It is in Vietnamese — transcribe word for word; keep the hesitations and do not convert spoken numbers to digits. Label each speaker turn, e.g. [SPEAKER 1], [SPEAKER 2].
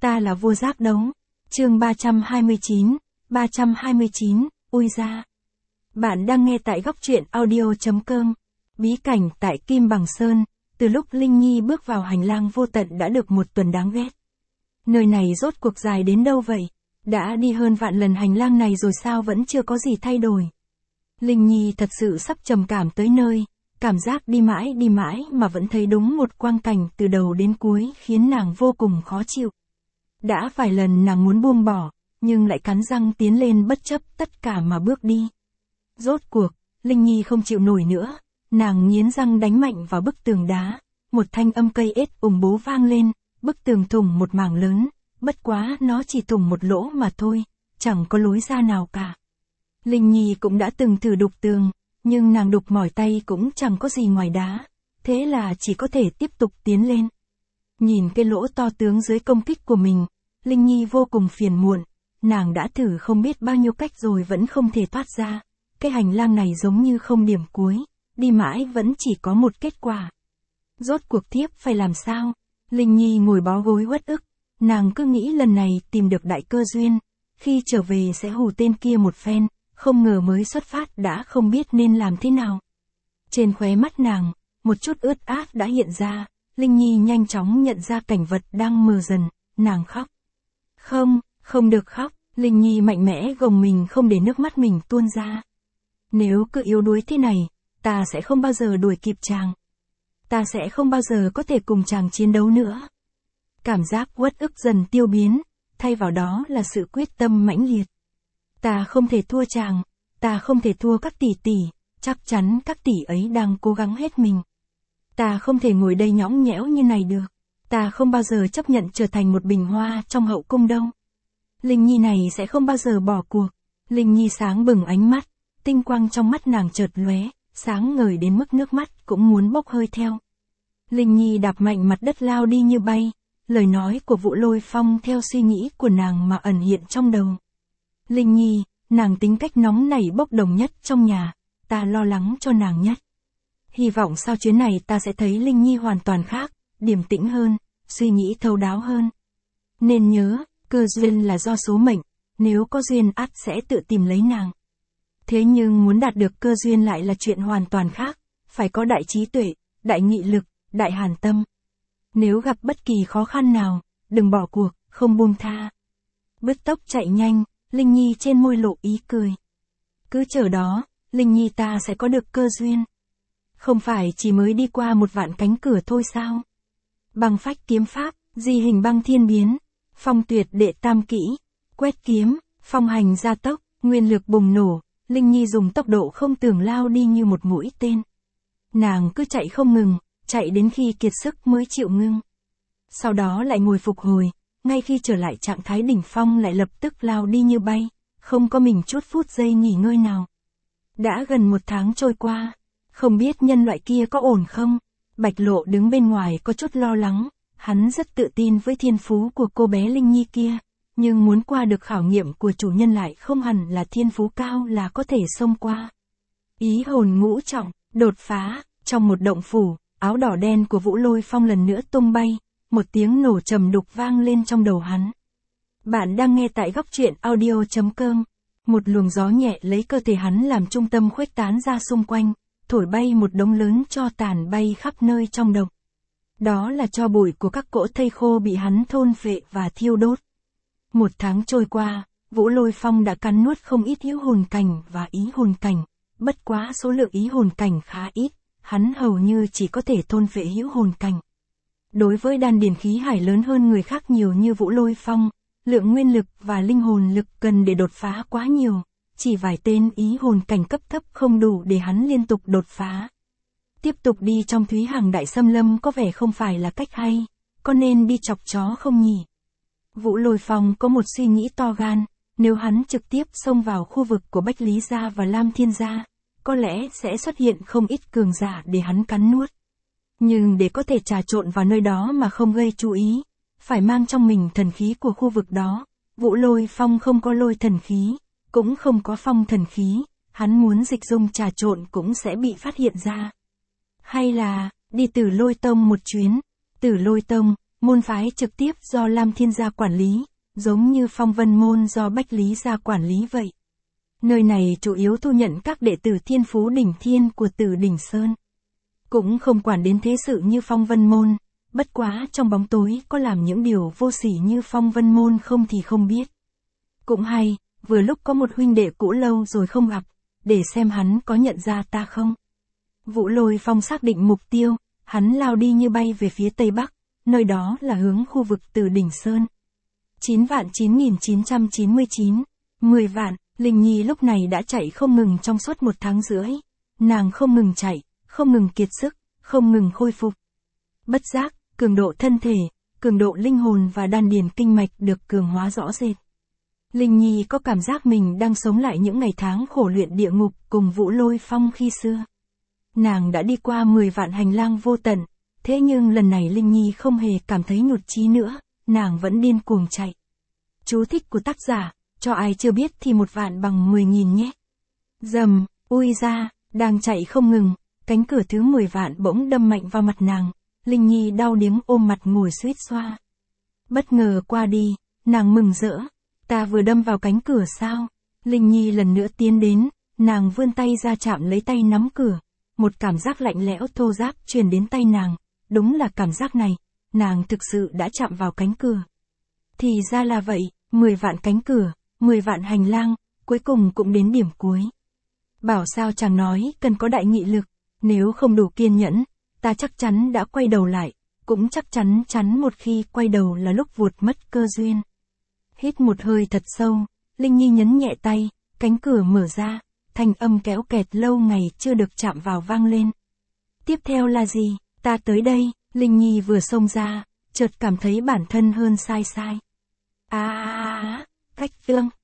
[SPEAKER 1] Ta là vua giác đấu. Chương ba trăm hai mươi chín, ba trăm hai mươi chín, ui ra. Bạn đang nghe tại góc truyện audio.com. Bí cảnh tại Kim Bằng Sơn, từ lúc Linh Nhi bước vào hành lang vô tận đã được một tuần đáng ghét. Nơi này rốt cuộc dài đến đâu vậy? Đã đi hơn vạn lần hành lang này rồi sao vẫn chưa có gì thay đổi? Linh Nhi thật sự sắp trầm cảm tới nơi, cảm giác đi mãi đi mãi mà vẫn thấy đúng một quang cảnh từ đầu đến cuối khiến nàng vô cùng khó chịu. Đã vài lần nàng muốn buông bỏ, nhưng lại cắn răng tiến lên bất chấp tất cả mà bước đi. Rốt cuộc, Linh Nhi không chịu nổi nữa, nàng nghiến răng đánh mạnh vào bức tường đá, một thanh âm cây ết ùng bố vang lên, bức tường thủng một mảng lớn, bất quá nó chỉ thủng một lỗ mà thôi, chẳng có lối ra nào cả. Linh Nhi cũng đã từng thử đục tường, nhưng nàng đục mỏi tay cũng chẳng có gì ngoài đá, thế là chỉ có thể tiếp tục tiến lên. Nhìn cái lỗ to tướng dưới công kích của mình, Linh Nhi vô cùng phiền muộn, nàng đã thử không biết bao nhiêu cách rồi vẫn không thể thoát ra, cái hành lang này giống như không điểm cuối, đi mãi vẫn chỉ có một kết quả. Rốt cuộc tiếp phải làm sao? Linh Nhi ngồi bó gối uất ức, nàng cứ nghĩ lần này tìm được đại cơ duyên, khi trở về sẽ hù tên kia một phen, không ngờ mới xuất phát đã không biết nên làm thế nào. Trên khóe mắt nàng, một chút ướt át đã hiện ra, Linh Nhi nhanh chóng nhận ra cảnh vật đang mờ dần, nàng khóc. Không, không được khóc, Linh Nhi mạnh mẽ gồng mình không để nước mắt mình tuôn ra. Nếu cứ yếu đuối thế này, ta sẽ không bao giờ đuổi kịp chàng. Ta sẽ không bao giờ có thể cùng chàng chiến đấu nữa. Cảm giác uất ức dần tiêu biến, thay vào đó là sự quyết tâm mãnh liệt. Ta không thể thua chàng, ta không thể thua các tỷ tỷ, chắc chắn các tỷ ấy đang cố gắng hết mình. Ta không thể ngồi đây nhõng nhẽo như này được. Ta không bao giờ chấp nhận trở thành một bình hoa trong hậu cung đâu. Linh Nhi này sẽ không bao giờ bỏ cuộc. Linh Nhi sáng bừng ánh mắt, tinh quang trong mắt nàng chợt lóe, sáng ngời đến mức nước mắt cũng muốn bốc hơi theo. Linh Nhi đạp mạnh mặt đất lao đi như bay, lời nói của Vũ Lôi Phong theo suy nghĩ của nàng mà ẩn hiện trong đầu. Linh Nhi, nàng tính cách nóng nảy bốc đồng nhất trong nhà, ta lo lắng cho nàng nhất. Hy vọng sau chuyến này ta sẽ thấy Linh Nhi hoàn toàn khác, điềm tĩnh hơn, suy nghĩ thấu đáo hơn. Nên nhớ, cơ duyên là do số mệnh, nếu có duyên ắt sẽ tự tìm lấy nàng. Thế nhưng muốn đạt được cơ duyên lại là chuyện hoàn toàn khác, phải có đại trí tuệ, đại nghị lực, đại hàn tâm. Nếu gặp bất kỳ khó khăn nào, đừng bỏ cuộc, không buông tha. Bứt tốc chạy nhanh, Linh Nhi trên môi lộ ý cười. Cứ chờ đó, Linh Nhi ta sẽ có được cơ duyên. Không phải chỉ mới đi qua một vạn cánh cửa thôi sao? Băng phách kiếm pháp, di hình băng thiên biến, phong tuyệt đệ tam kỹ, quét kiếm, phong hành gia tốc, nguyên lực bùng nổ, Linh Nhi dùng tốc độ không tưởng lao đi như một mũi tên. Nàng cứ chạy không ngừng, chạy đến khi kiệt sức mới chịu ngưng. Sau đó lại ngồi phục hồi, ngay khi trở lại trạng thái đỉnh phong lại lập tức lao đi như bay, không có mình chút phút giây nghỉ ngơi nào. Đã gần một tháng trôi qua, không biết nhân loại kia có ổn không? Bạch Lộ đứng bên ngoài có chút lo lắng, hắn rất tự tin với thiên phú của cô bé Linh Nhi kia, nhưng muốn qua được khảo nghiệm của chủ nhân lại không hẳn là thiên phú cao là có thể xông qua. Ý hồn ngũ trọng, đột phá, trong một động phủ, áo đỏ đen của Vũ Lôi Phong lần nữa tung bay, một tiếng nổ trầm đục vang lên trong đầu hắn. Bạn đang nghe tại góc truyện audio.com, một luồng gió nhẹ lấy cơ thể hắn làm trung tâm khuếch tán ra xung quanh, thổi bay một đống lớn tro tàn bay khắp nơi trong động. Đó là tro bụi của các cỗ thây khô bị hắn thôn phệ và thiêu đốt. Một tháng trôi qua, Vũ Lôi Phong đã cắn nuốt không ít hữu hồn cảnh và ý hồn cảnh, bất quá số lượng ý hồn cảnh khá ít, hắn hầu như chỉ có thể thôn phệ hữu hồn cảnh. Đối với đan điền khí hải lớn hơn người khác nhiều như Vũ Lôi Phong, lượng nguyên lực và linh hồn lực cần để đột phá quá nhiều, chỉ vài tên ý hồn cảnh cấp thấp không đủ để hắn liên tục đột phá. Tiếp tục đi trong Thúy Hằng Đại Xâm Lâm có vẻ không phải là cách hay, có nên đi chọc chó không nhỉ? Vũ Lôi Phong có một suy nghĩ to gan, nếu hắn trực tiếp xông vào khu vực của Bách Lý Gia và Lam Thiên Gia, có lẽ sẽ xuất hiện không ít cường giả để hắn cắn nuốt. Nhưng để có thể trà trộn vào nơi đó mà không gây chú ý, phải mang trong mình thần khí của khu vực đó. Vũ Lôi Phong không có lôi thần khí, cũng không có phong thần khí, hắn muốn dịch dung trà trộn cũng sẽ bị phát hiện ra. Hay là, đi Tử Lôi Tông một chuyến. Tử Lôi Tông, Môn phái trực tiếp do Lam Thiên gia quản lý, giống như Phong Vân môn do Bách Lý gia quản lý vậy. Nơi này chủ yếu thu nhận các đệ tử thiên phú đỉnh thiên của Tử Đỉnh Sơn. Cũng không quản đến thế sự như Phong Vân môn, bất quá trong bóng tối có làm những điều vô sỉ như Phong Vân môn không thì không biết. Cũng hay, vừa lúc có một huynh đệ cũ lâu rồi không gặp, để xem hắn có nhận ra ta không. Vũ Lôi Phong xác định mục tiêu, hắn lao đi như bay về phía tây bắc, nơi đó là hướng khu vực Tử Đỉnh Sơn. chín vạn chín nghìn chín trăm chín mươi chín, mười vạn, Linh Nhi lúc này đã chạy không ngừng trong suốt một tháng rưỡi. Nàng không ngừng chạy, không ngừng kiệt sức, không ngừng khôi phục. Bất giác, cường độ thân thể, cường độ linh hồn và đan điền kinh mạch được cường hóa rõ rệt. Linh Nhi có cảm giác mình đang sống lại những ngày tháng khổ luyện địa ngục cùng Vũ Lôi Phong khi xưa. Nàng đã đi qua mười vạn hành lang vô tận, thế nhưng lần này Linh Nhi không hề cảm thấy nhụt chí nữa, nàng vẫn điên cuồng chạy. Chú thích của tác giả, cho ai chưa biết thì một vạn bằng mười nghìn nhé. Dầm, ui ra, đang chạy không ngừng, cánh cửa thứ mười vạn bỗng đâm mạnh vào mặt nàng, Linh Nhi đau điếng ôm mặt ngồi suýt xoa. Bất ngờ qua đi, nàng mừng rỡ, ta vừa đâm vào cánh cửa sao? Linh Nhi lần nữa tiến đến, nàng vươn tay ra chạm lấy tay nắm cửa, một cảm giác lạnh lẽo thô ráp truyền đến tay nàng, đúng là cảm giác này, nàng thực sự đã chạm vào cánh cửa. Thì ra là vậy, mười vạn cánh cửa, mười vạn hành lang, cuối cùng cũng đến điểm cuối. Bảo sao chàng nói cần có đại nghị lực, nếu không đủ kiên nhẫn, ta chắc chắn đã quay đầu lại, cũng chắc chắn chắn một khi quay đầu là lúc vụt mất cơ duyên. Hít một hơi thật sâu, Linh Nhi nhấn nhẹ tay, cánh cửa mở ra, thanh âm kéo kẹt lâu ngày chưa được chạm vào vang lên. Tiếp theo là gì? Ta tới đây, Linh Nhi vừa xông ra, chợt cảm thấy bản thân hơn sai sai. À, cách tương.